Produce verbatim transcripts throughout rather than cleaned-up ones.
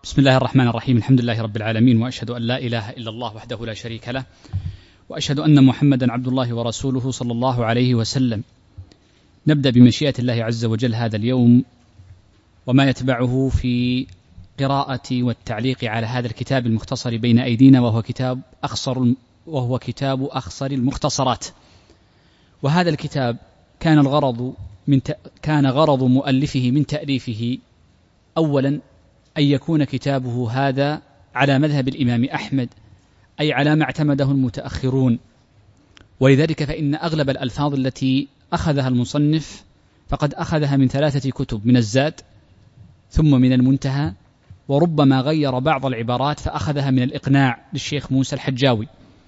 بسم الله الرحمن الرحيم. الحمد لله رب العالمين، وأشهد أن لا إله إلا الله وحده لا شريك له، وأشهد أن محمدا عبد الله ورسوله صلى الله عليه وسلم. نبدأ بمشيئة الله عز وجل هذا اليوم وما يتبعه في قراءة والتعليق على هذا الكتاب المختصر بين أيدينا، وهو كتاب أخصر وهو كتاب أخصر المختصرات. وهذا الكتاب كان الغرض من ت... كان غرض مؤلفه من تأليفه أولا أن يكون كتابه هذا على مذهب الإمام أحمد، أي على ما اعتمده المتأخرون، ولذلك فإن أغلب الألفاظ التي أخذها المصنف فقد أخذها من ثلاثة كتب: من الزاد، ثم من المنتهى، وربما غير بعض العبارات فأخذها من الإقناع للشيخ موسى الحجاوي.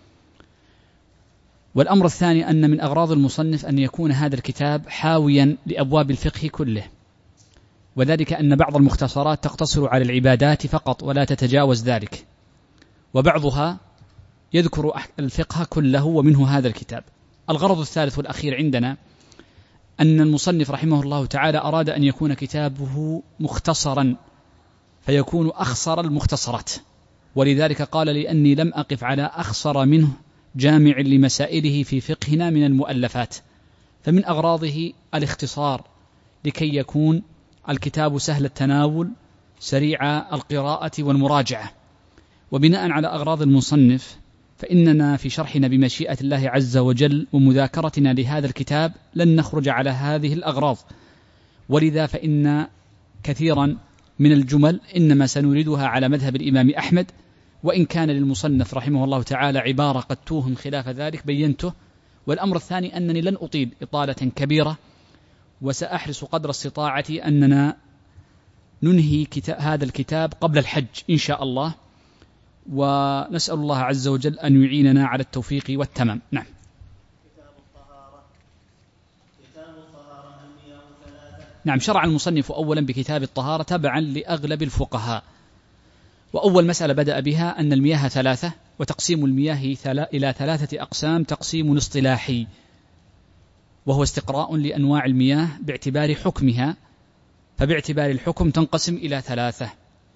والأمر الثاني أن من أغراض المصنف أن يكون هذا الكتاب حاويا لأبواب الفقه كله، وذلك أن بعض المختصرات تقتصر على العبادات فقط ولا تتجاوز ذلك، وبعضها يذكر الفقه كله، ومنه هذا الكتاب. الغرض الثالث والأخير عندنا أن المصنف رحمه الله تعالى أراد أن يكون كتابه مختصرا فيكون أخصر المختصرات، ولذلك قال: لأني لم أقف على أخصر منه جامع لمسائله في فقهنا من المؤلفات. فمن أغراضه الاختصار لكي يكون الكتاب سهل التناول سريع القراءة والمراجعة. وبناء على أغراض المصنف فإننا في شرحنا بمشيئة الله عز وجل ومذاكرتنا لهذا الكتاب لن نخرج على هذه الأغراض، ولذا فإن كثيرا من الجمل إنما سنريدها على مذهب الإمام أحمد، وإن كان للمصنف رحمه الله تعالى عبارة قد توهم خلاف ذلك بينته. والأمر الثاني أنني لن أطيل إطالة كبيرة، وسأحرص قدر استطاعتي أننا ننهي كتاب هذا الكتاب قبل الحج إن شاء الله، ونسأل الله عز وجل أن يعيننا على التوفيق والتمام. نعم. كتاب الطهارة. كتاب الطهارة المياه ثلاثة. نعم، شرع المصنف أولا بكتاب الطهارة تبعا لأغلب الفقهاء. وأول مسألة بدأ بها أن المياه ثلاثة، وتقسيم المياه إلى ثلاثة أقسام: تقسيم اصطلاحي وهو استقراء لأنواع المياه باعتبار حكمها، فباعتبار الحكم تنقسم إلى ثلاثة.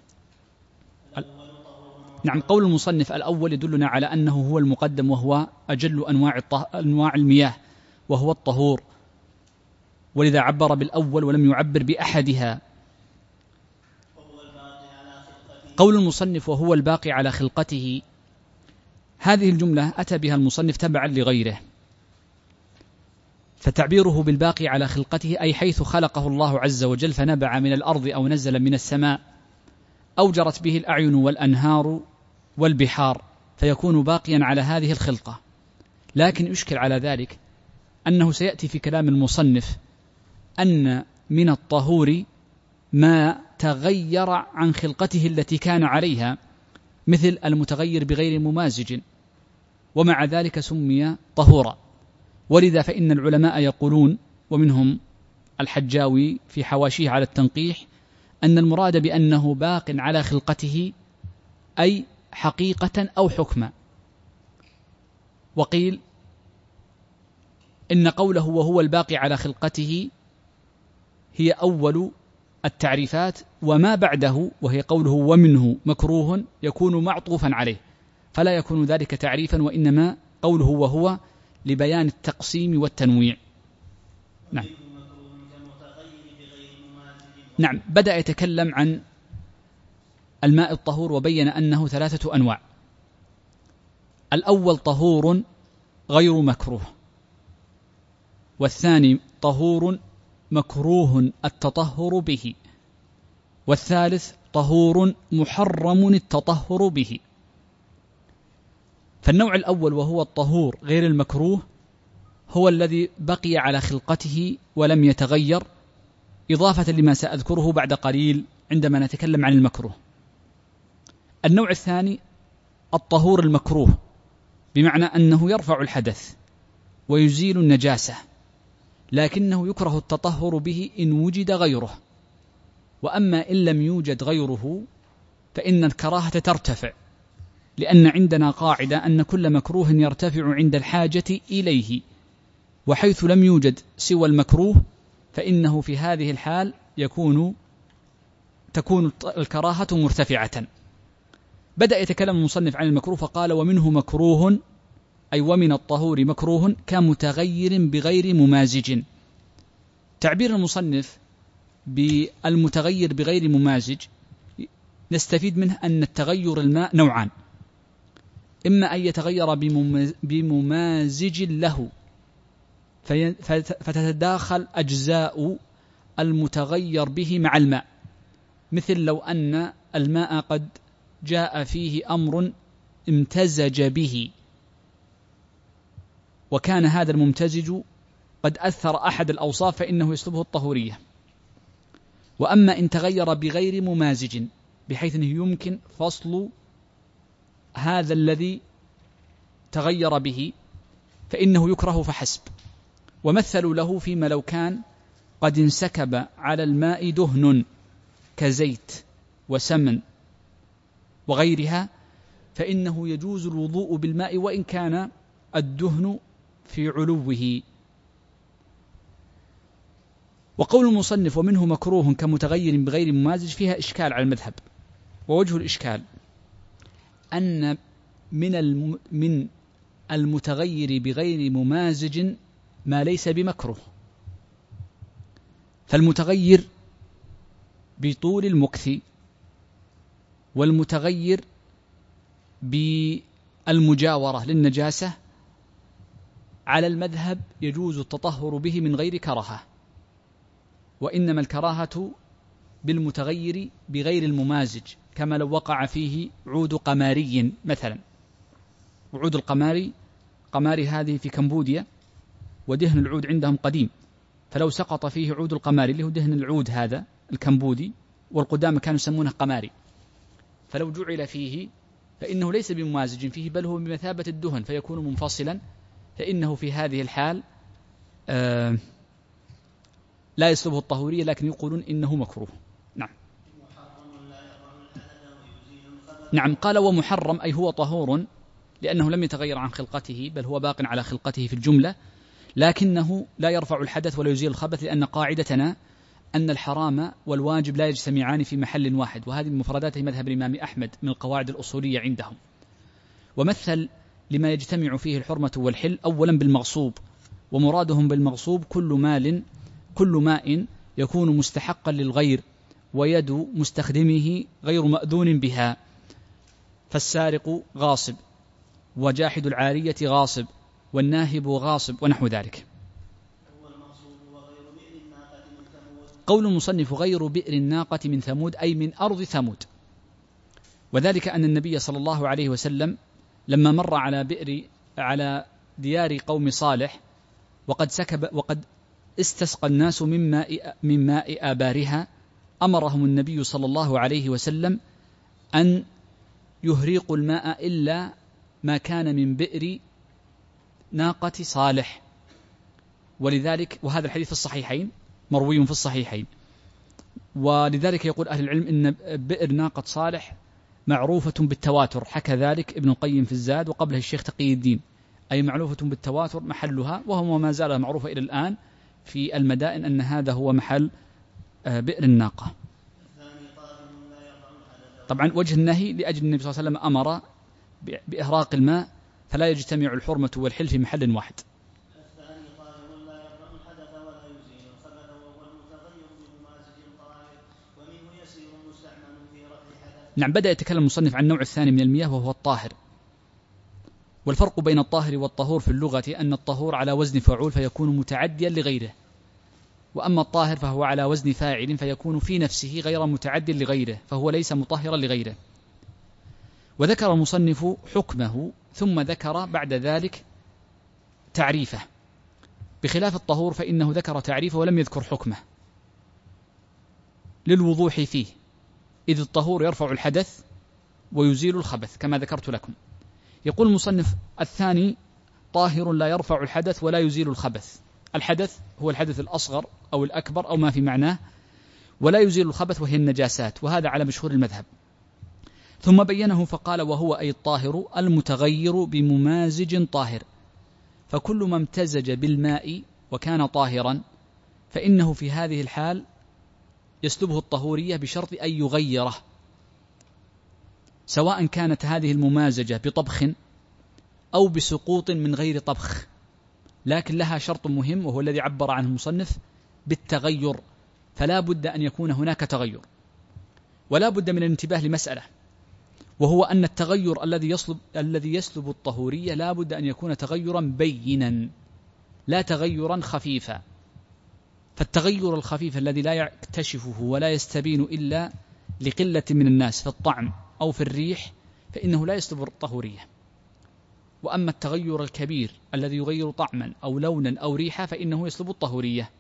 نعم، قول المصنف الأول يدلنا على أنه هو المقدم، وهو أجل أنواع, أنواع المياه وهو الطهور، ولذا عبر بالأول ولم يعبر بأحدها. قول المصنف وهو الباقي على خلقته، هذه الجملة أتى بها المصنف تبعا لغيره، فتعبيره بالباقي على خلقته أي حيث خلقه الله عز وجل فنبع من الأرض أو نزل من السماء أو جرت به الأعين والأنهار والبحار، فيكون باقيا على هذه الخلقة. لكن يشكل على ذلك أنه سيأتي في كلام المصنف أن من الطهور ما تغير عن خلقته التي كان عليها، مثل المتغير بغير ممازج، ومع ذلك سمي طهورا. ولذا فإن العلماء يقولون، ومنهم الحجاوي في حواشيه على التنقيح، أن المراد بأنه باق على خلقته أي حقيقة أو حكما. وقيل إن قوله وهو الباقي على خلقته هي أول التعريفات، وما بعده وهي قوله ومنه مكروه يكون معطوفا عليه، فلا يكون ذلك تعريفا، وإنما قوله وهو لبيان التقسيم والتنويع. نعم. نعم، بدأ يتكلم عن الماء الطهور وبين أنه ثلاثة أنواع. الأول طهور غير مكروه، والثاني طهور مكروه التطهر به، والثالث طهور محرم التطهر به. فالنوع الأول وهو الطهور غير المكروه هو الذي بقي على خلقته ولم يتغير، إضافة لما سأذكره بعد قليل عندما نتكلم عن المكروه. النوع الثاني الطهور المكروه، بمعنى أنه يرفع الحدث ويزيل النجاسة، لكنه يكره التطهر به إن وجد غيره. وأما إن لم يوجد غيره فإن الكراهة ترتفع، لأن عندنا قاعدة أن كل مكروه يرتفع عند الحاجة إليه، وحيث لم يوجد سوى المكروه فإنه في هذه الحال يكون تكون الكراهة مرتفعة. بدأ يتكلم المصنف عن المكروه فقال ومنه مكروه، أي ومن الطهور مكروه كمتغير بغير ممازج. تعبير المصنف بالمتغير بغير ممازج نستفيد منه أن التغير الماء نوعان، إما أن يتغير بممازج له فتتداخل أجزاء المتغير به مع الماء، مثل لو أن الماء قد جاء فيه أمر امتزج به وكان هذا الممتزج قد أثر أحد الأوصاف فإنه يسلبه الطهورية. وأما إن تغير بغير ممازج بحيث أنه يمكن فصل هذا الذي تغير به فإنه يكره فحسب. ومثلوا له فيما لو كان قد انسكب على الماء دهن كزيت وسمن وغيرها فإنه يجوز الوضوء بالماء وإن كان الدهن في علوه. وقول المصنف ومنه مكروه كمتغير بغير ممازج فيها إشكال على المذهب، ووجه الإشكال أن من من المتغير بغير ممازج ما ليس بمكروه، فالمتغير بطول المكث والمتغير بالمجاورة للنجاسة على المذهب يجوز التطهر به من غير كراهة، وإنما الكراهة بالمتغير بغير الممازج كما لو وقع فيه عود قماري مثلا. وعود القماري قماري هذه في كمبوديا ودهن العود عندهم قديم، فلو سقط فيه عود القماري اللي هو دهن العود هذا الكمبودي والقدامى كانوا يسمونه قماري، فلو جعل فيه فإنه ليس بممازج فيه بل هو بمثابة الدهن فيكون منفصلا، فإنه في هذه الحال آه لا يسلبه الطهورية لكن يقولون إنه مكروه. نعم نعم قال ومحرم أي هو طهور لأنه لم يتغير عن خلقته بل هو باق على خلقته في الجملة، لكنه لا يرفع الحدث ولا يزيل الخبث، لأن قاعدتنا أن الحرام والواجب لا يجتمعان في محل واحد، وهذه من مفردات مذهب الإمام أحمد من القواعد الأصولية عندهم. ومثل لما يجتمع فيه الحرمة والحل أولا بالمغصوب، ومرادهم بالمغصوب كل مال كل ماء يكون مستحقا للغير ويد مستخدمه غير مأذون بها، فالسارق غاصب وجاحد العارية غاصب والناهب غاصب ونحو ذلك. قول المصنف غير بئر الناقة من ثمود أي من أرض ثمود، وذلك أن النبي صلى الله عليه وسلم لما مر على بئر على ديار قوم صالح وقد سكب وقد استسقى الناس من ماء من ماء آبارها أمرهم النبي صلى الله عليه وسلم أن يهريقوا الماء إلا ما كان من بئر ناقة صالح. ولذلك وهذا الحديث في الصحيحين مروي في الصحيحين، ولذلك يقول أهل العلم إن بئر ناقة صالح معروفة بالتواتر، حكى ذلك ابن القيم في الزاد وقبله الشيخ تقي الدين، أي معروفة بالتواتر محلها، وهو ما زال معروفة إلى الآن في المدائن أن هذا هو محل بئر الناقة. طبعا وجه النهي لأجل النبي صلى الله عليه وسلم أمر بإهراق الماء فلا يجتمع الحرمة والحل في محل واحد. نعم بدأ يتكلم المصنف عن النوع الثاني من المياه وهو الطاهر. والفرق بين الطاهر والطهور في اللغة أن الطهور على وزن فعول فيكون متعديا لغيره، وأما الطاهر فهو على وزن فاعل فيكون في نفسه غير متعد لغيره فهو ليس مطهرا لغيره. وذكر المصنف حكمه ثم ذكر بعد ذلك تعريفه، بخلاف الطهور فإنه ذكر تعريفه ولم يذكر حكمه للوضوح فيه، إذ الطهور يرفع الحدث ويزيل الخبث كما ذكرت لكم. يقول المصنف الثاني طاهر لا يرفع الحدث ولا يزيل الخبث. الحدث هو الحدث الأصغر أو الأكبر أو ما في معناه، ولا يزيل الخبث وهي النجاسات، وهذا على مشهور المذهب. ثم بينه فقال وهو أي الطاهر المتغير بممازج طاهر، فكل ما امتزج بالماء وكان طاهرا فإنه في هذه الحال يسلبه الطهورية بشرط أن يغيره، سواء كانت هذه الممازجة بطبخ أو بسقوط من غير طبخ، لكن لها شرط مهم وهو الذي عبر عنه المصنف بالتغير، فلا بد أن يكون هناك تغير. ولا بد من الانتباه لمسألة، وهو أن التغير الذي يسلب الذي يسلب الطهورية لا بد أن يكون تغيرا بينا لا تغيرا خفيفا. فالتغير الخفيف الذي لا يكتشفه ولا يستبين إلا لقلة من الناس في الطعم أو في الريح فإنه لا يسلب الطهورية. وأما التغير الكبير الذي يغير طعما أو لونا أو ريحا فإنه يسلب الطهورية.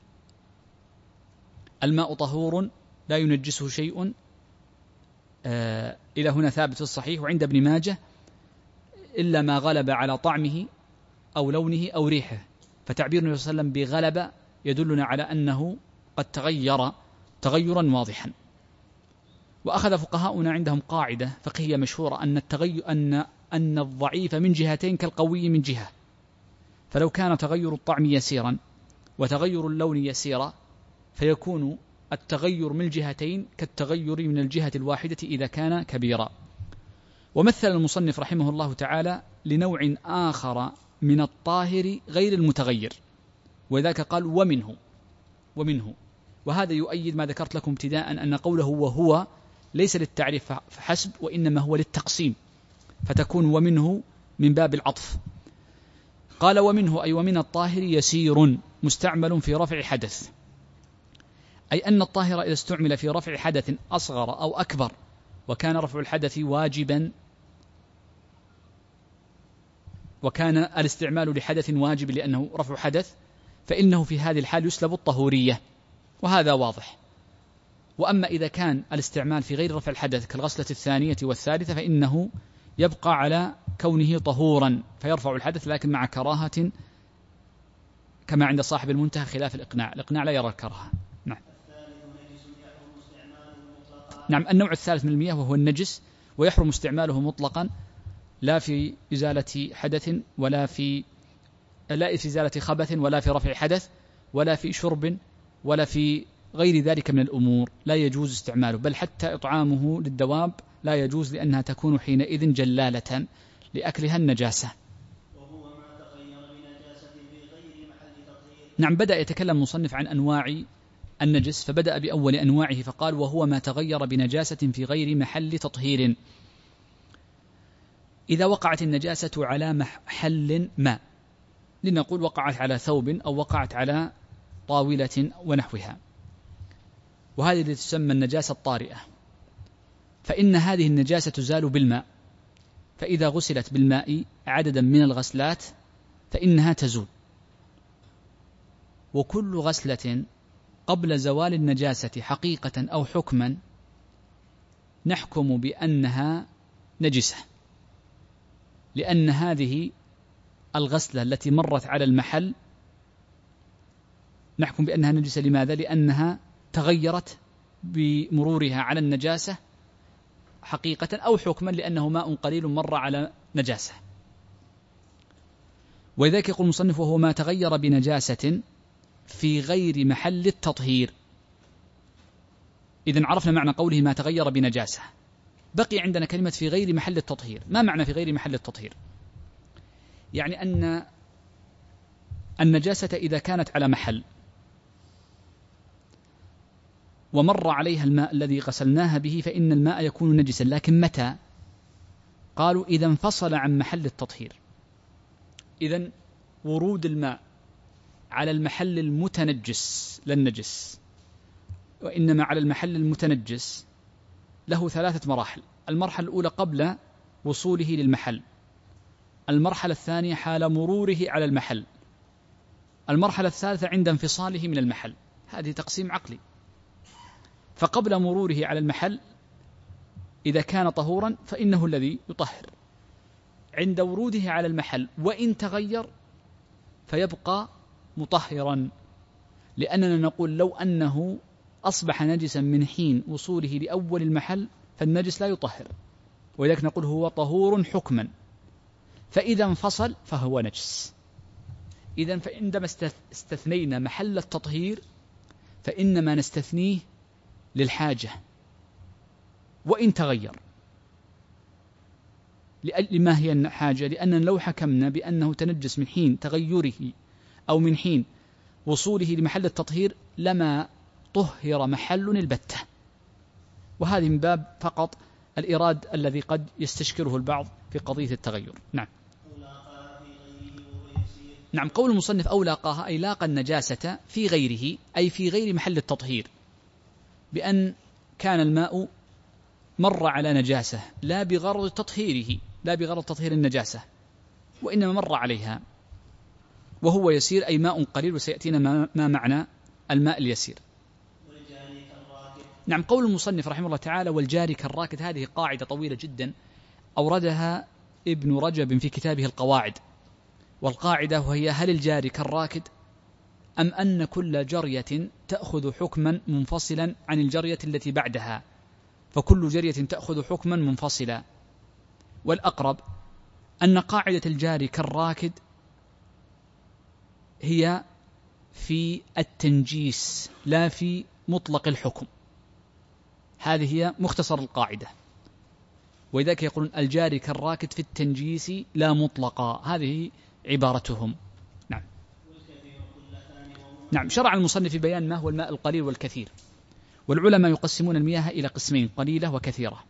الماء طهور لا ينجسه شيء، آه إلى هنا ثابت في الصحيح وعند ابن ماجه، إلا ما غلب على طعمه أو لونه أو ريحه. فتعبير النبي صلى الله عليه وسلم بغلب يدلنا على أنه قد تغير تغيرا واضحا. وأخذ فقهاؤنا عندهم قاعدة فقهية مشهورة أن التغير أن أن الضعيف من جهتين كالقوي من جهة، فلو كان تغير الطعم يسيرا وتغير اللون يسيرا فيكون التغير من الجهتين كالتغير من الجهة الواحدة إذا كان كبيرا. ومثل المصنف رحمه الله تعالى لنوع آخر من الطاهر غير المتغير، وذاك قال ومنه ومنه وهذا يؤيد ما ذكرت لكم ابتداء أن قوله وهو ليس للتعريف فحسب وإنما هو للتقسيم، فتكون ومنه من باب العطف. قال ومنه أي ومن الطاهر يسير مستعمل في رفع حدث، أي أن الطاهر إذا استعمل في رفع حدث أصغر أو أكبر وكان رفع الحدث واجبا وكان الاستعمال لحدث واجب لأنه رفع حدث فإنه في هذه الحال يسلب الطهورية، وهذا واضح. وأما إذا كان الاستعمال في غير رفع الحدث كالغسلة الثانية والثالثة فإنه يبقى على كونه طهورا فيرفع الحدث لكن مع كراهة كما عند صاحب المنتهى خلاف الإقناع. الإقناع لا يرى الكراهة. نعم. نعم النوع الثالث من المياه وهو النجس ويحرم استعماله مطلقا لا في إزالة حدث ولا في لا في إزالة خبث ولا في رفع حدث ولا في شرب ولا في غير ذلك من الأمور لا يجوز استعماله، بل حتى إطعامه للدواب لا يجوز لأنها تكون حينئذ جلالة لأكلها النجاسة. وهو ما تغير بنجاسة في غير محل تطهير. نعم بدأ يتكلم المصنف عن أنواع النجس فبدأ بأول أنواعه فقال وهو ما تغير بنجاسة في غير محل تطهير. إذا وقعت النجاسة على محل ما، لنقول وقعت على ثوب أو وقعت على طاولة ونحوها، وهذه التي تسمى النجاسة الطارئة، فإن هذه النجاسة تزال بالماء، فإذا غسلت بالماء عددا من الغسلات فإنها تزول. وكل غسلة قبل زوال النجاسة حقيقة أو حكما نحكم بأنها نجسة، لأن هذه الغسلة التي مرت على المحل نحكم بأنها نجسة. لماذا؟ لأنها تغيرت بمرورها على النجاسة حقيقة أو حكما، لأنه ماء قليل مر على نجاسة. ولذلك يقول المصنف وهو ما تغير بنجاسة في غير محل التطهير. إذن عرفنا معنى قوله ما تغير بنجاسة، بقي عندنا كلمة في غير محل التطهير. ما معنى في غير محل التطهير؟ يعني أن النجاسة إذا كانت على محل ومر عليها الماء الذي غسلناها به فإن الماء يكون نجسا، لكن متى؟ قالوا إذا انفصل عن محل التطهير. إذن ورود الماء على المحل المتنجس لا النجس، وإنما على المحل المتنجس له ثلاثة مراحل. المرحلة الأولى قبل وصوله للمحل، المرحلة الثانية حال مروره على المحل، المرحلة الثالثة عند انفصاله من المحل. هذه تقسيم عقلي. فقبل مروره على المحل إذا كان طهورا فإنه الذي يطهر، عند وروده على المحل وإن تغير فيبقى مطهرا، لأننا نقول لو أنه أصبح نجسا من حين وصوله لأول المحل فالنجس لا يطهر، ولذلك نقول هو طهور حكما، فإذا انفصل فهو نجس. إذن فعندما استثنينا محل التطهير فإنما نستثنيه للحاجة وإن تغير. لما هي الحاجة؟ لأننا لو حكمنا بأنه تنجس من حين تغيره أو من حين وصوله لمحل التطهير لما طهر محل البتة، وهذه من باب فقط الإراد الذي قد يستشكره البعض في قضية التغير. نعم. نعم، قول المصنف أو لاقاها أي لاقى النجاسة في غيره، أي في غير محل التطهير، بأن كان الماء مر على نجاسة لا بغرض تطهيره، لا بغرض تطهير النجاسة، وإنما مر عليها وهو يسير، أي ماء قليل، وسيأتينا ما, ما معنى الماء اليسير. نعم، قول المصنف رحمه الله تعالى والجاري كالراكد، هذه قاعدة طويلة جدا أوردها ابن رجب في كتابه القواعد، والقاعدة وهي: هل الجاري كالراكد أم أن كل جرية تأخذ حكما منفصلا عن الجرية التي بعدها، فكل جرية تأخذ حكما منفصلا. والأقرب أن قاعدة الجاري كالراكد هي في التنجيس لا في مطلق الحكم، هذه هي مختصر القاعدة، ولذلك يقولون الجاري كالراكد في التنجيس لا مطلقا، هذه عبارتهم. نعم. نعم، شرع المصنف في بيان ما هو الماء القليل والكثير، والعلماء يقسمون المياه إلى قسمين: قليلة وكثيرة.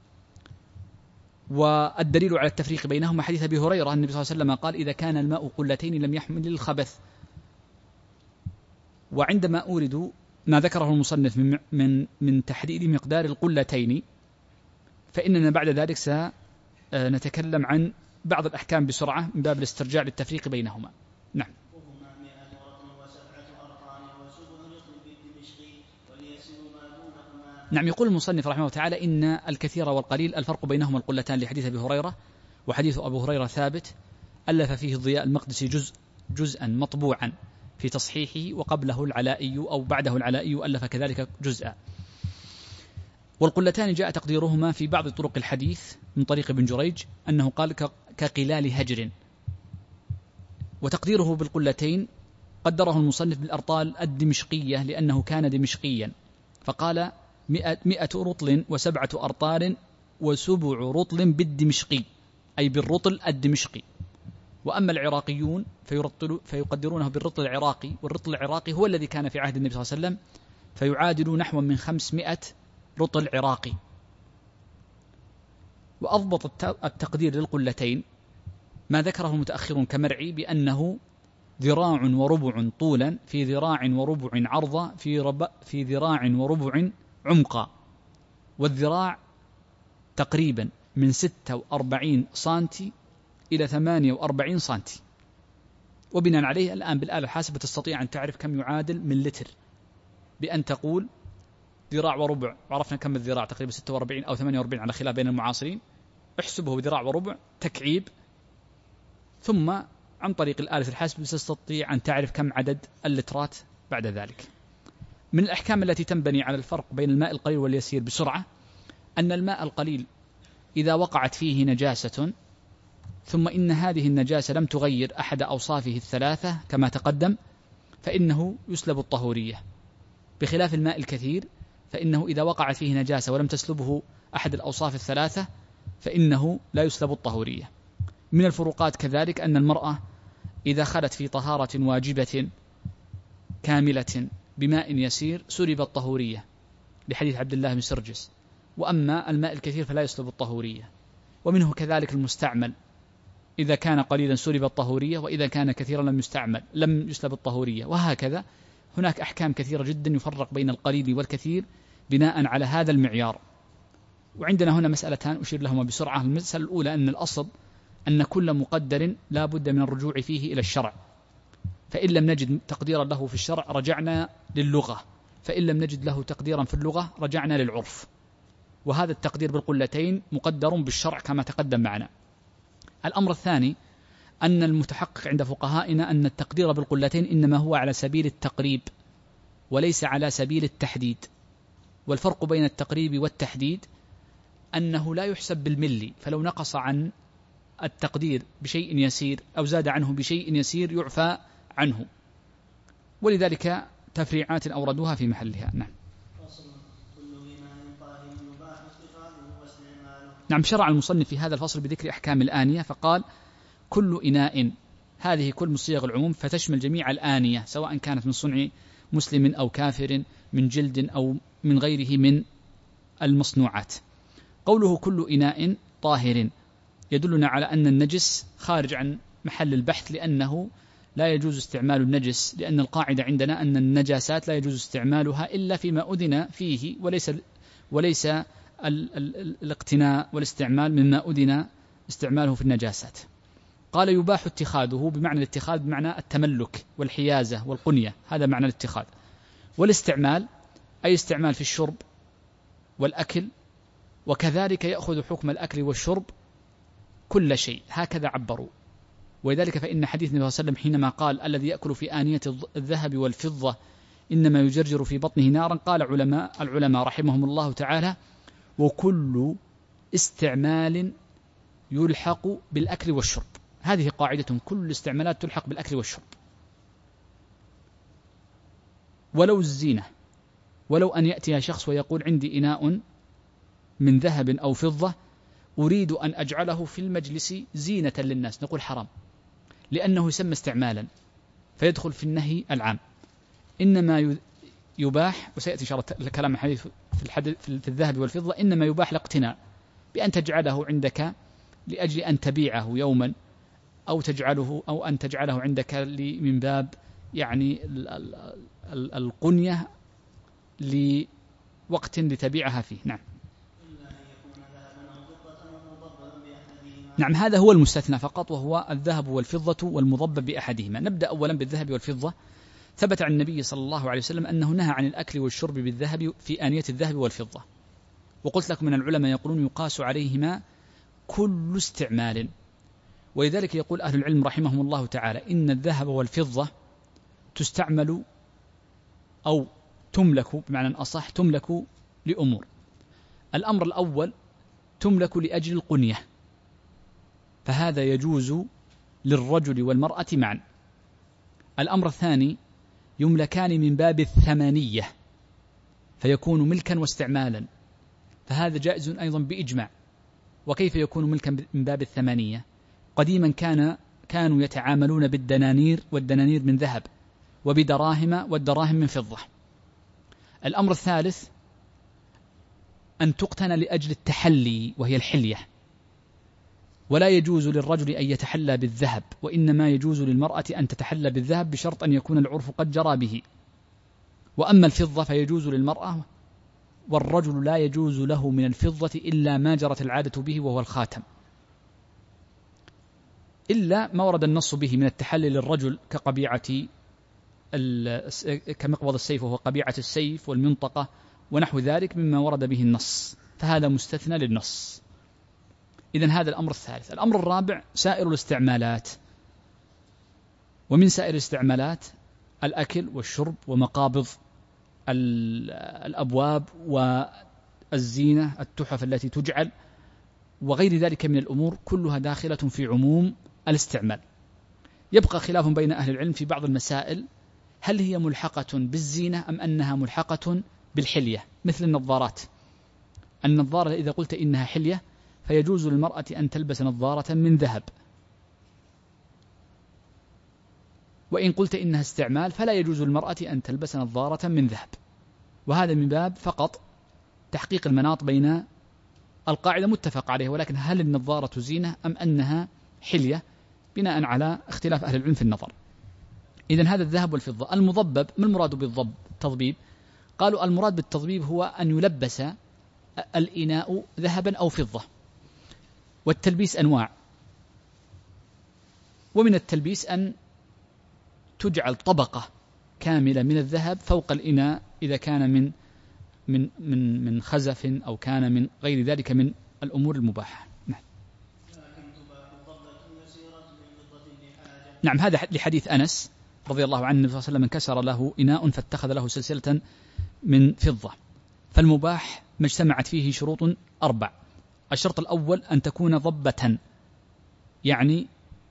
والدليل على التفريق بينهما حديث أبي هريرة النبي صلى الله عليه وسلم قال: إذا كان الماء قلتين لم يحمل الخبث. وعندما أورد ما ذكره المصنف من من من تحديد مقدار القلتين، فإننا بعد ذلك سنتكلم عن بعض الأحكام بسرعة من باب الاسترجاع للتفريق بينهما. نعم. نعم، يقول المصنف رحمه الله تعالى: إن الكثير والقليل الفرق بينهما القلتان، لحديث أبي هريرة، وحديث أبو هريرة ثابت، ألف فيه الضياء المقدسي جزء جزءا مطبوعا في تصحيحه، وقبله العلائي أو بعده العلائي ألف كذلك جزءا. والقلتان جاء تقديرهما في بعض طرق الحديث من طريق ابن جريج أنه قال كقلال هجر، وتقديره بالقلتين قدره المصنف بالأرطال الدمشقية لأنه كان دمشقيا، فقال مئة, مئة رطل وسبعة أرطال وسبع رطل بالدمشقي، أي بالرطل الدمشقي. وأما العراقيون فيقدرونه بالرطل العراقي، والرطل العراقي هو الذي كان في عهد النبي صلى الله عليه وسلم، فيعادل نحو من خمسمائة رطل عراقي. وأضبط التقدير للقلتين ما ذكره المتأخرون كمرعي بأنه ذراع وربع طولا في ذراع وربع عرضا في, رب في ذراع وربع عمقا، والذراع تقريبا من ستة وأربعين سنتي إلى ثمانية وأربعين سنتي. وبناء عليه الآن بالآلة الحاسبة تستطيع أن تعرف كم يعادل من لتر بأن تقول ذراع وربع، وعرفنا كم الذراع تقريبا ستة وأربعين أو ثمانية وأربعين على خلاف بين المعاصرين، احسبه بذراع وربع تكعيب، ثم عن طريق الآلة الحاسبة تستطيع أن تعرف كم عدد اللترات بعد ذلك. من الأحكام التي تنبني على الفرق بين الماء القليل واليسير بسرعة أن الماء القليل إذا وقعت فيه نجاسة ثم إن هذه النجاسة لم تغير أحد أوصافه الثلاثة كما تقدم فإنه يسلب الطهورية، بخلاف الماء الكثير فإنه إذا وقعت فيه نجاسة ولم تسلبه أحد الأوصاف الثلاثة فإنه لا يسلب الطهورية. من الفروقات كذلك أن المرأة إذا خلت في طهارة واجبة كاملة بماء يسير سلب الطهورية لحديث عبد الله بن سرجس، وأما الماء الكثير فلا يسلب الطهورية. ومنه كذلك المستعمل إذا كان قليلا سلب الطهورية، وإذا كان كثيرا لم يستعمل لم يسلب الطهورية، وهكذا. هناك أحكام كثيرة جدا يفرق بين القليل والكثير بناء على هذا المعيار. وعندنا هنا مسألتان أشير لهما بسرعة. المسألة الأولى أن الأصل أن كل مقدر لا بد من الرجوع فيه إلى الشرع، فإن لم نجد تقديرا له في الشرع رجعنا للغة، فإن لم نجد له تقديرا في اللغة رجعنا للعرف، وهذا التقدير بالقلتين مقدر بالشرع كما تقدم معنا. الأمر الثاني أن المتحقق عند فقهائنا أن التقدير بالقلتين إنما هو على سبيل التقريب وليس على سبيل التحديد، والفرق بين التقريب والتحديد أنه لا يحسب بالملي، فلو نقص عن التقدير بشيء يسير أو زاد عنه بشيء يسير يعفى عنه، ولذلك تفريعات أوردوها في محلها. نعم. نعم. شرع المصنف في هذا الفصل بذكر أحكام الآنية فقال كل إناء، هذه كل من صيغ العموم فتشمل جميع الآنية سواء كانت من صنع مسلم أو كافر، من جلد أو من غيره من المصنوعات. قوله كل إناء طاهر يدلنا على أن النجس خارج عن محل البحث، لأنه لا يجوز استعمال النجس، لأن القاعدة عندنا أن النجاسات لا يجوز استعمالها إلا فيما أذن فيه، وليس وليس ال ال الاقتناء والاستعمال مما أذن استعماله في النجاسات. قال يباح اتخاذه بمعنى الاتخاذ بمعنى التملك والحيازة والقنية، هذا معنى الاتخاذ. والاستعمال أي استعمال في الشرب والأكل، وكذلك يأخذ حكم الأكل والشرب كل شيء، هكذا عبروا. ولذلك فإن حديث النبي صلى الله عليه وسلم حينما قال الذي يأكل في آنية الذهب والفضة إنما يجرجر في بطنه نارا، قال علماء العلماء رحمهم الله تعالى وكل استعمال يلحق بالأكل والشرب، هذه قاعدة، كل الاستعمالات تلحق بالأكل والشرب. ولو الزينة، ولو أن يأتي شخص ويقول عندي إناء من ذهب أو فضة أريد أن أجعله في المجلس زينة للناس، نقول حرام، لأنه يسمى استعمالا فيدخل في النهي العام. إنما يباح، وسيأتي إن شاء الله الكلام الحديث في, الحدث في الذهب والفضة، إنما يباح الاقتناء بأن تجعله عندك لأجل أن تبيعه يوما، أو تجعله أو أن تجعله عندك من باب يعني القنية لوقت لتبيعها فيه. نعم. نعم هذا هو المستثنى فقط، وهو الذهب والفضة والمضبب بأحدهما. نبدأ أولا بالذهب والفضة. ثبت عن النبي صلى الله عليه وسلم أنه نهى عن الأكل والشرب بالذهب في آنية الذهب والفضة، وقلت لكم من العلماء يقولون يقاس عليهما كل استعمال. ولذلك يقول أهل العلم رحمهم الله تعالى إن الذهب والفضة تستعمل أو تملك، بمعنى أصح تملك لأمور. الأمر الأول تملك لأجل القنية، فهذا يجوز للرجل والمرأة معا. الأمر الثاني يملكان من باب الثمانية فيكون ملكا واستعمالا، فهذا جائز أيضا بإجماع. وكيف يكون ملكا من باب الثمانية؟ قديما كان كانوا يتعاملون بالدنانير، والدنانير من ذهب، وبدراهم، والدراهم من فضة. الأمر الثالث أن تقتنى لأجل التحلي وهي الحلية، ولا يجوز للرجل أن يتحلى بالذهب، وإنما يجوز للمرأة أن تتحلى بالذهب بشرط أن يكون العرف قد جرى به. وأما الفضة فيجوز للمرأة، والرجل لا يجوز له من الفضة إلا ما جرت العادة به وهو الخاتم، إلا ما ورد النص به من التحلي للرجل كقبيعة كمقبض السيف وهو قبيعة السيف والمنطقة ونحو ذلك مما ورد به النص، فهذا مستثنى للنص. إذن هذا الأمر الثالث. الأمر الرابع سائر الاستعمالات، ومن سائر الاستعمالات الأكل والشرب ومقابض الأبواب والزينة، التحف التي تجعل، وغير ذلك من الأمور، كلها داخلة في عموم الاستعمال. يبقى خلاف بين أهل العلم في بعض المسائل، هل هي ملحقة بالزينة أم أنها ملحقة بالحلية، مثل النظارات. النظارة إذا قلت إنها حلية فيجوز للمرأة أن تلبس نظارة من ذهب، وإن قلت إنها استعمال فلا يجوز للمرأة أن تلبس نظارة من ذهب. وهذا من باب فقط تحقيق المناط بين القاعدة متفق عليه، ولكن هل النظارة زينة أم أنها حلية، بناء على اختلاف أهل العلم في النظر. إذن هذا الذهب والفضة. المضبب، ما المراد بالضب تضبيب؟ قالوا المراد بالتضبيب هو أن يلبس الإناء ذهبا أو فضة، والتلبيس أنواع، ومن التلبيس أن تجعل طبقة كاملة من الذهب فوق الإناء إذا كان من من من من خزف أو كان من غير ذلك من الأمور المباحة. نعم. نعم هذا لحديث أنس رضي الله عنه النبي صلى الله عليه وسلم انكسر له إناء فاتخذ له سلسلة من فضة. فالمباح ما اجتمعت فيه شروط أربع. الشرط الأول أن تكون ضبة، يعني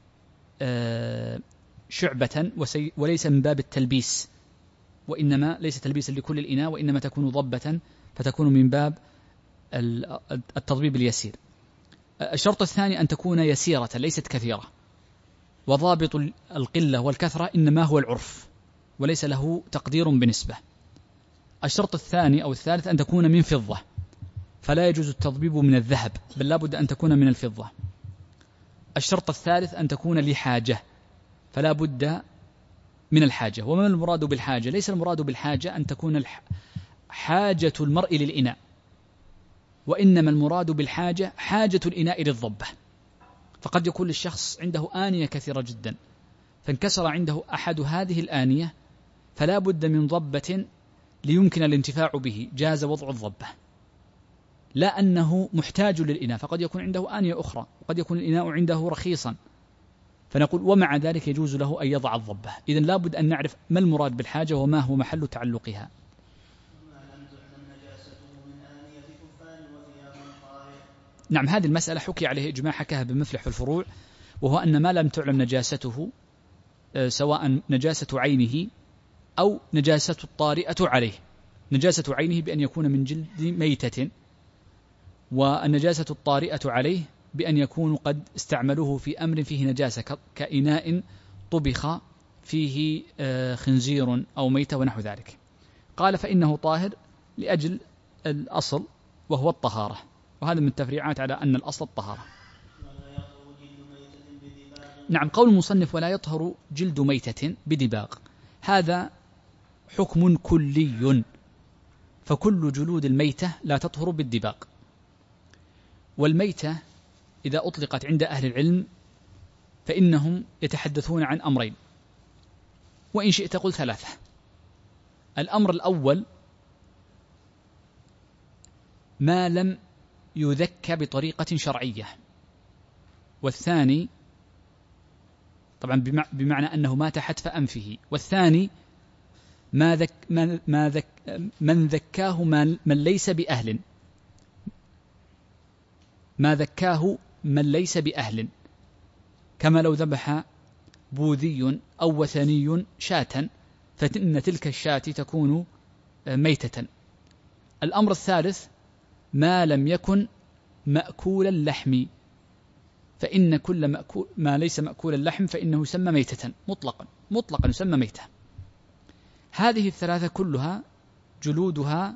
شعبة وليس من باب التلبيس، وإنما ليس تلبيسا لكل الإناء، وإنما تكون ضبة فتكون من باب التضبيب اليسير. الشرط الثاني أن تكون يسيرة ليست كثيرة، وضابط القلة والكثرة إنما هو العرف وليس له تقدير بنسبة. الشرط الثاني أو الثالث أن تكون من فضة، فلا يجوز التضبيب من الذهب بل لا بد أن تكون من الفضة. الشرط الثالث أن تكون لحاجة، فلا بد من الحاجة. وما المراد بالحاجة؟ ليس المراد بالحاجة أن تكون حاجة المرء للإناء، وإنما المراد بالحاجة حاجة الإناء للضبة. فقد يكون للشخص عنده آنية كثيرة جدا فانكسر عنده أحد هذه الآنية، فلا بد من ضبة ليمكن الانتفاع به، جاز وضع الضبة، لا أنه محتاج للإناء، فقد يكون عنده آنية أخرى وقد يكون الإناء عنده رخيصا، فنقول ومع ذلك يجوز له أن يضع الضبة. إذن لا بد أن نعرف ما المراد بالحاجة وما هو محل تعلقها. نعم، هذه المسألة حكي عليه إجماع حكاها ابن مفلح في الفروع، وهو أن ما لم تعلم نجاسته سواء نجاسة عينه أو نجاسة الطارئة عليه. نجاسة عينه بأن يكون من جلد ميتة، والنجاسة الطارئة عليه بأن يكون قد استعملوه في أمر فيه نجاسة كإناء طبخ فيه خنزير أو ميتة ونحو ذلك. قال فإنه طاهر لأجل الأصل وهو الطهارة، وهذا من التفريعات على أن الأصل الطهارة. نعم، قول المصنف ولا يطهر جلد ميتة بدباغ، هذا حكم كلي، فكل جلود الميتة لا تطهر بالدباغ. والميتة إذا أطلقت عند أهل العلم فإنهم يتحدثون عن أمرين، وإن شئت قل ثلاثة. الأمر الأول ما لم يذك بطريقة شرعية، والثاني طبعا بمعنى أنه مات حتف أنفه، والثاني ما ذك من, ما ذك من ذكاه من ليس بأهل، ما ذكاه من ليس بأهل، كما لو ذبح بوذي أو وثني شاة فإن تلك الشاة تكون ميتة. الأمر الثالث ما لم يكن مأكول اللحم، فإن كل مأكول ما ليس مأكول اللحم فإنه يسمى ميتة مطلقا، مطلقا يسمى ميتة. هذه الثلاثة كلها جلودها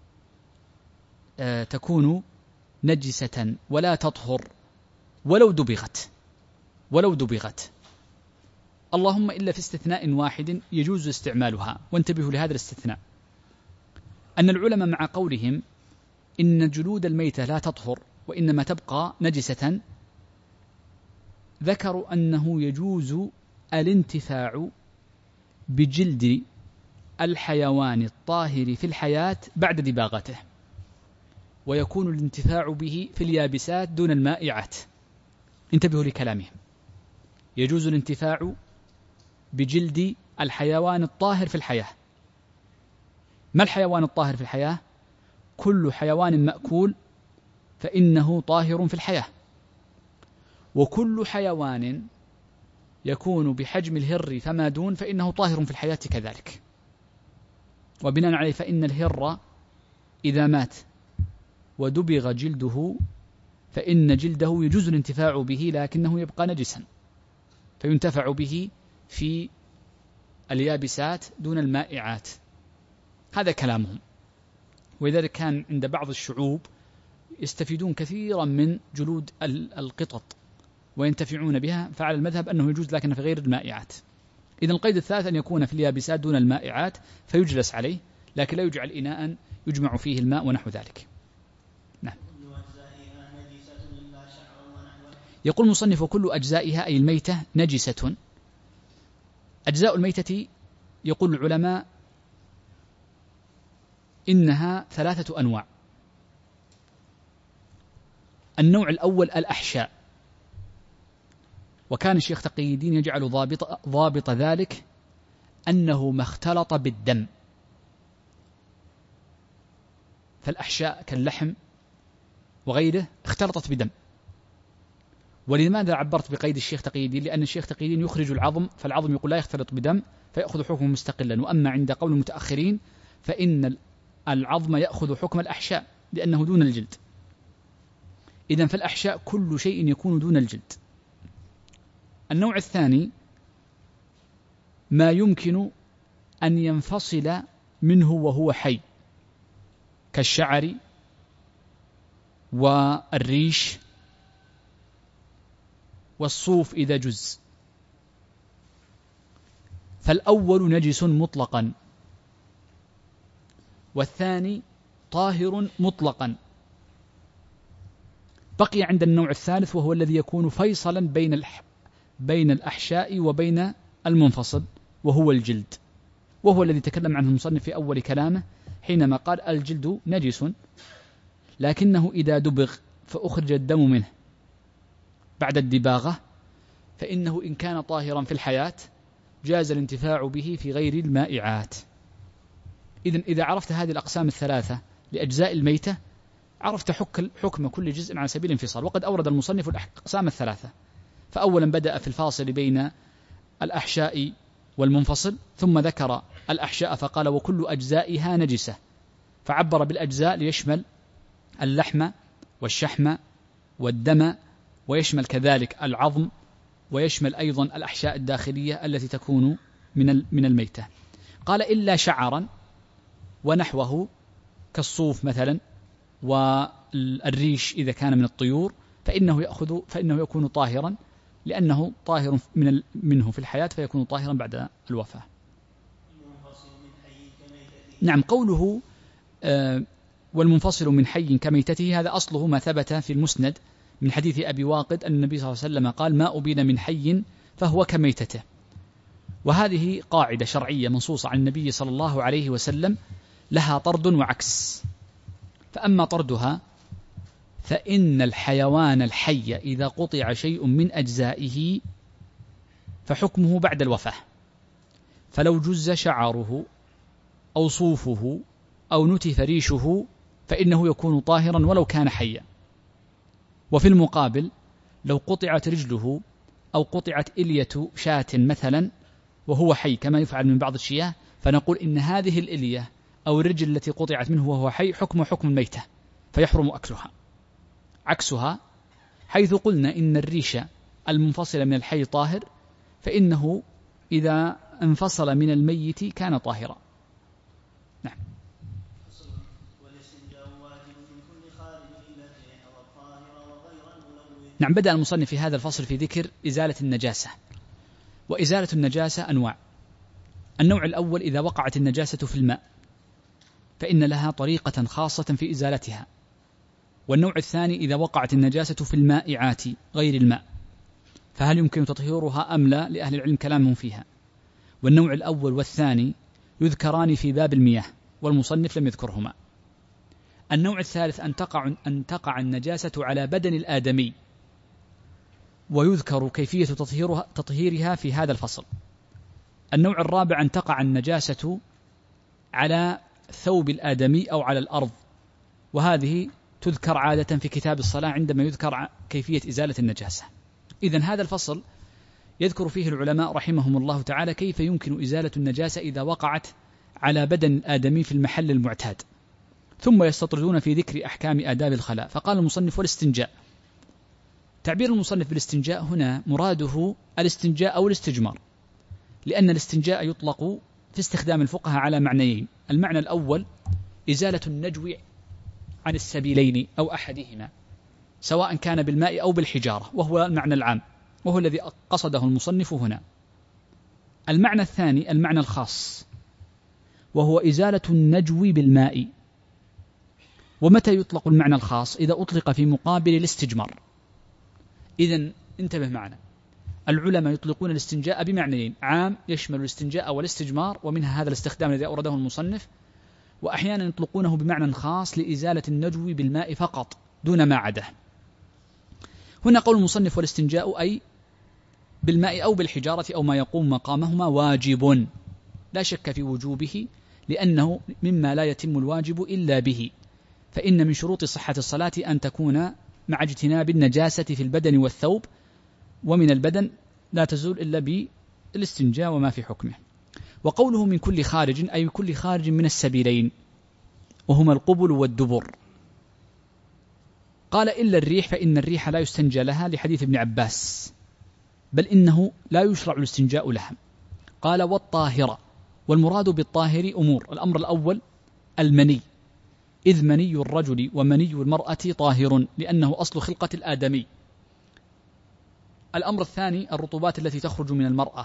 آه تكون نجسة ولا تطهر ولو دبغت، ولو دبغت، اللهم إلا في استثناء واحد يجوز استعمالها. وانتبهوا لهذا الاستثناء، أن العلماء مع قولهم إن جلود الميتة لا تطهر وإنما تبقى نجسة، ذكروا أنه يجوز الانتفاع بجلد الحيوان الطاهر في الحياة بعد دباغته، ويكون الانتفاع به في اليابسات دون المائعات. انتبهوا لكلامهم، يجوز الانتفاع بجلد الحيوان الطاهر في الحياة. ما الحيوان الطاهر في الحياة؟ كل حيوان مأكول فإنه طاهر في الحياة، وكل حيوان يكون بحجم الهر فما دون فإنه طاهر في الحياة كذلك. وبناء عليه فإن الهر إذا مات ودبغ جلده فإن جلده يجوز الانتفاع به، لكنه يبقى نجسا، فينتفع به في اليابسات دون المائعات. هذا كلامهم. ولذلك كان عند بعض الشعوب يستفيدون كثيرا من جلود القطط وينتفعون بها، فعلى المذهب أنه يجوز لكن في غير المائعات. إذن القيد الثالث أن يكون في اليابسات دون المائعات فيجلس عليه، لكن لا يجعل إناء يجمع فيه الماء ونحو ذلك. نعم. يقول المصنف وكل أجزائها أي الميتة نجسة. أجزاء الميتة يقول العلماء إنها ثلاثة أنواع. النوع الأول الأحشاء، وكان الشيخ تقي الدين يجعل ضابط, ضابط ذلك أنه ما اختلط بالدم. فالأحشاء كاللحم وغيره اختلطت بدم. ولماذا عبرت بقيد الشيخ تقي الدين؟ لأن الشيخ تقي الدين يخرج العظم، فالعظم يقول لا يختلط بدم فيأخذ حكمه مستقلا، وأما عند قول المتأخرين فإن العظم يأخذ حكم الأحشاء لأنه دون الجلد. إذن فالأحشاء كل شيء يكون دون الجلد. النوع الثاني ما يمكن أن ينفصل منه وهو حي كالشعر والريش والصوف إذا جز. فالأول نجس مطلقا، والثاني طاهر مطلقا. بقي عند النوع الثالث وهو الذي يكون فيصلا بين الح... بين الأحشاء وبين المنفصل، وهو الجلد، وهو الذي تكلم عنه المصنف في أول كلامه حينما قال الجلد نجس، لكنه إذا دبغ فأخرج الدم منه بعد الدباغة فإنه إن كان طاهرا في الحياة جاز الانتفاع به في غير المائعات. إذن إذا عرفت هذه الأقسام الثلاثة لأجزاء الميتة عرفت حكم كل جزء على سبيل الانفصال. وقد أورد المصنف الأقسام الثلاثة، فأولا بدأ في الفاصل بين الأحشاء والمنفصل، ثم ذكر الأحشاء فقال وكل أجزائها نجسة، فعبر بالأجزاء ليشمل اللحم والشحم والدم، ويشمل كذلك العظم، ويشمل أيضا الأحشاء الداخلية التي تكون من من الميتة. قال إلا شعرا ونحوه كالصوف مثلا والريش إذا كان من الطيور فإنه يأخذ فإنه يكون طاهرا، لأنه طاهر من منه في الحياة فيكون طاهرا بعد الوفاة. نعم، قوله آه والمنفصل من حي كميتته هذا أصله ما ثبت في المسند من حديث أبي واقد أن النبي صلى الله عليه وسلم قال ما أبين من حي فهو كميتته. وهذه قاعدة شرعية منصوصة عن النبي صلى الله عليه وسلم لها طرد وعكس. فأما طردها فإن الحيوان الحي إذا قطع شيء من أجزائه فحكمه بعد الوفاة، فلو جز شعره أو صوفه أو نتف ريشه فإنه يكون طاهرا ولو كان حيا. وفي المقابل لو قطعت رجله أو قطعت إلية شاة مثلا وهو حي كما يفعل من بعض الشياه، فنقول إن هذه الإلية أو الرجل التي قطعت منه وهو حي حكم حكم الميتة فيحرم أكلها. عكسها حيث قلنا إن الريش المنفصل من الحي طاهر، فإنه إذا انفصل من الميت كان طاهرا. نعم. نعم، بدأ المصنف في هذا الفصل في ذكر إزالة النجاسة. وإزالة النجاسة أنواع. النوع الأول إذا وقعت النجاسة في الماء فإن لها طريقة خاصة في إزالتها. والنوع الثاني إذا وقعت النجاسة في المائعات غير الماء فهل يمكن تطهيرها أم لا، لأهل العلم كلامهم فيها. والنوع الأول والثاني يذكران في باب المياه والمصنف لم يذكرهما. النوع الثالث أن تقع, أن تقع النجاسة على بدن الآدمي، ويذكر كيفية تطهيرها, تطهيرها في هذا الفصل. النوع الرابع أن تقع النجاسة على ثوب الآدمي أو على الأرض، وهذه تذكر عادة في كتاب الصلاة عندما يذكر كيفية إزالة النجاسة. إذن هذا الفصل يذكر فيه العلماء رحمهم الله تعالى كيف يمكن إزالة النجاسة إذا وقعت على بدن الآدمي في المحل المعتاد، ثم يستطردون في ذكر أحكام آداب الخلاء. فقال المصنف والاستنجاء. تعبير المصنف بالاستنجاء هنا مراده الاستنجاء أو الاستجمار، لأن الاستنجاء يطلق في استخدام الفقهاء على معنيين. المعنى الأول إزالة النجو عن السبيلين أو أحدهما سواء كان بالماء أو بالحجارة، وهو المعنى العام وهو الذي قصده المصنف هنا. المعنى الثاني المعنى الخاص وهو إزالة النجو بالماء. ومتى يطلق المعنى الخاص؟ إذا أطلق في مقابل الاستجمار. إذن انتبه معنا، العلماء يطلقون الاستنجاء بمعنيين، عام يشمل الاستنجاء والاستجمار، ومنها هذا الاستخدام الذي أورده المصنف، وأحيانا يطلقونه بمعنى خاص لإزالة النجو بالماء فقط دون ما عده. هنا قول المصنف والاستنجاء أي بالماء أو بالحجارة أو ما يقوم مقامهما واجب لا شك في وجوبه، لأنه مما لا يتم الواجب إلا به. فإن من شروط صحة الصلاة أن تكون مع اجتناب النجاسة في البدن والثوب، ومن البدن لا تزول إلا بالاستنجاء وما في حكمه. وقوله من كل خارج أي كل خارج من السبيلين، وهما القبل والدبر. قال إلا الريح فإن الريح لا يستنجى لها لحديث ابن عباس، بل إنه لا يشرع الاستنجاء لها. قال والطاهرة، والمراد بالطاهر أمور. الأمر الأول المني، إذ مني الرجل ومني المرأة طاهر لأنه أصل خلقة الآدمي. الأمر الثاني الرطوبات التي تخرج من المرأة،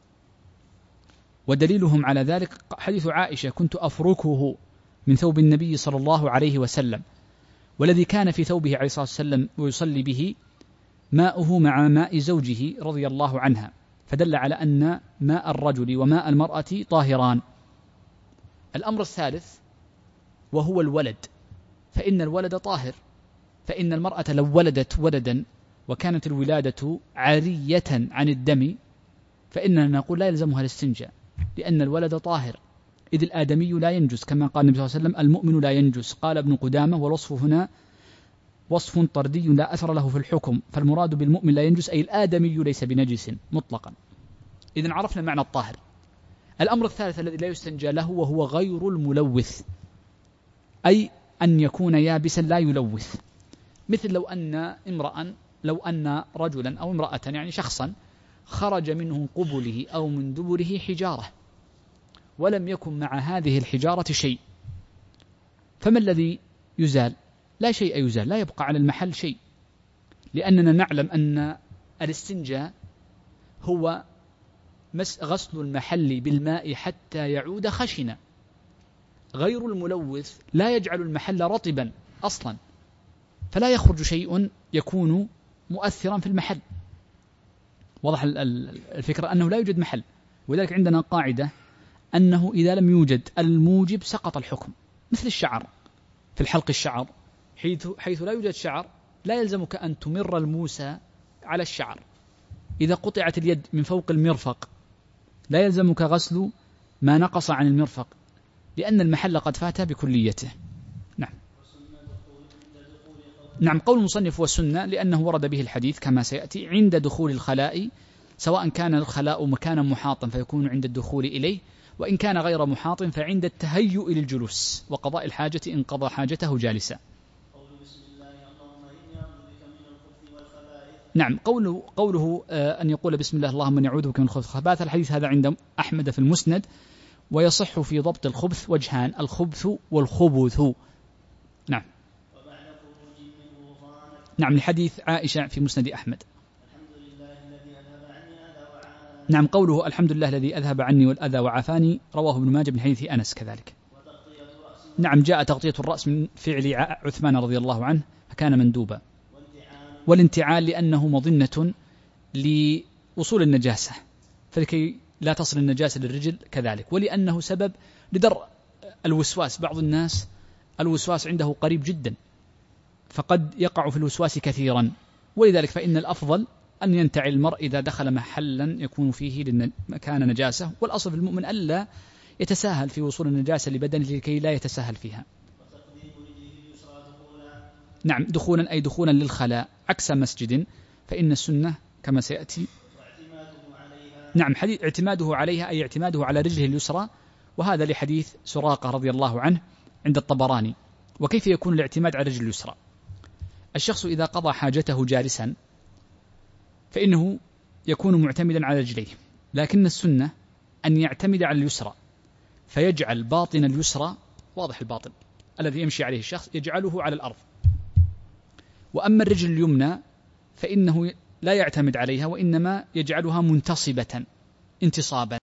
ودليلهم على ذلك حديث عائشة كنت أفركه من ثوب النبي صلى الله عليه وسلم، والذي كان في ثوبه عليه الصلاة والسلام ويصلي به ماؤه مع ماء زوجه رضي الله عنها، فدل على أن ماء الرجل وماء المرأة طاهران. الأمر الثالث وهو الولد، فإن الولد طاهر، فإن المرأة لو ولدت ولدا وكانت الولادة عارية عن الدم فإننا نقول لا يلزمها الاستنجاء، لأن الولد طاهر، إذ الآدمي لا ينجس كما قال النبي صلى الله عليه وسلم المؤمن لا ينجس. قال ابن قدامة والوصف هنا وصف طردي لا أثر له في الحكم، فالمراد بالمؤمن لا ينجس أي الآدمي ليس بنجس مطلقا. إذن عرفنا معنى الطاهر. الأمر الثالث الذي لا يستنجى له وهو غير الملوث، أي أن يكون يابسا لا يلوث، مثل لو أن امرأ لو أن رجلا أو امرأة يعني شخصا خرج منه قبله أو من دبره حجارة ولم يكن مع هذه الحجارة شيء، فما الذي يزال؟ لا شيء يزال، لا يبقى على المحل شيء، لأننا نعلم أن الاستنجاء هو غسل المحل بالماء حتى يعود خشنا. غير الملوث لا يجعل المحل رطبا أصلا، فلا يخرج شيء يكون مؤثرا في المحل. واضح الفكرة أنه لا يوجد محل، ولذلك عندنا قاعدة أنه إذا لم يوجد الموجب سقط الحكم، مثل الشعر في الحلق الشعر، حيث, حيث لا يوجد شعر لا يلزمك أن تمر الموسى على الشعر. إذا قطعت اليد من فوق المرفق لا يلزمك غسل ما نقص عن المرفق، لأن المحل قد فات بكليته. نعم نعم قول المصنف والسنة لأنه ورد به الحديث كما سيأتي عند دخول الخلاء، سواء كان الخلاء مكانا محاطا فيكون عند الدخول إليه، وإن كان غير محاط فعند التهيؤ للجلوس وقضاء الحاجة إن قضى حاجته جالسا. نعم قوله, قوله آه أن يقول بسم الله اللهم نعوذ بك من الخبث والخبائث، الحديث هذا عند أحمد في المسند، ويصح في ضبط الخبث وجهان، الخبث والخبث. نعم نعم لحديث عائشة في مسند أحمد. نعم قوله الحمد لله الذي أذهب عني والأذى وعافاني رواه ابن ماجه من حديث أنس كذلك. نعم جاء تغطية الرأس من فعل عثمان رضي الله عنه فكان مندوبا. والانتعال لأنه مظنة لوصول النجاسة، فلكي لا تصل النجاسة للرجل كذلك، ولأنه سبب لدرء الوسواس. بعض الناس الوسواس عنده قريب جدا فقد يقع في الوسواس كثيرا، ولذلك فإن الأفضل أن ينتعل المرء إذا دخل محلا يكون فيه مكان نجاسة، والأصل في المؤمن ألا يتساهل في وصول النجاسة لبدنه لكي لا يتساهل فيها. نعم دخولا أي دخولا للخلاء عكس مسجد، فإن السنة كما سيأتي. نعم حديث اعتماده عليها أي اعتماده على رجله اليسرى، وهذا لحديث سراقة رضي الله عنه عند الطبراني. وكيف يكون الاعتماد على رجل اليسرى؟ الشخص إذا قضى حاجته جالسا فإنه يكون معتمدا على رجليه، لكن السنة أن يعتمد على اليسرى فيجعل باطن اليسرى، واضح الباطن الذي يمشي عليه الشخص، يجعله على الأرض، وأما الرجل اليمنى فإنه لا يعتمد عليها وإنما يجعلها منتصبة انتصابا،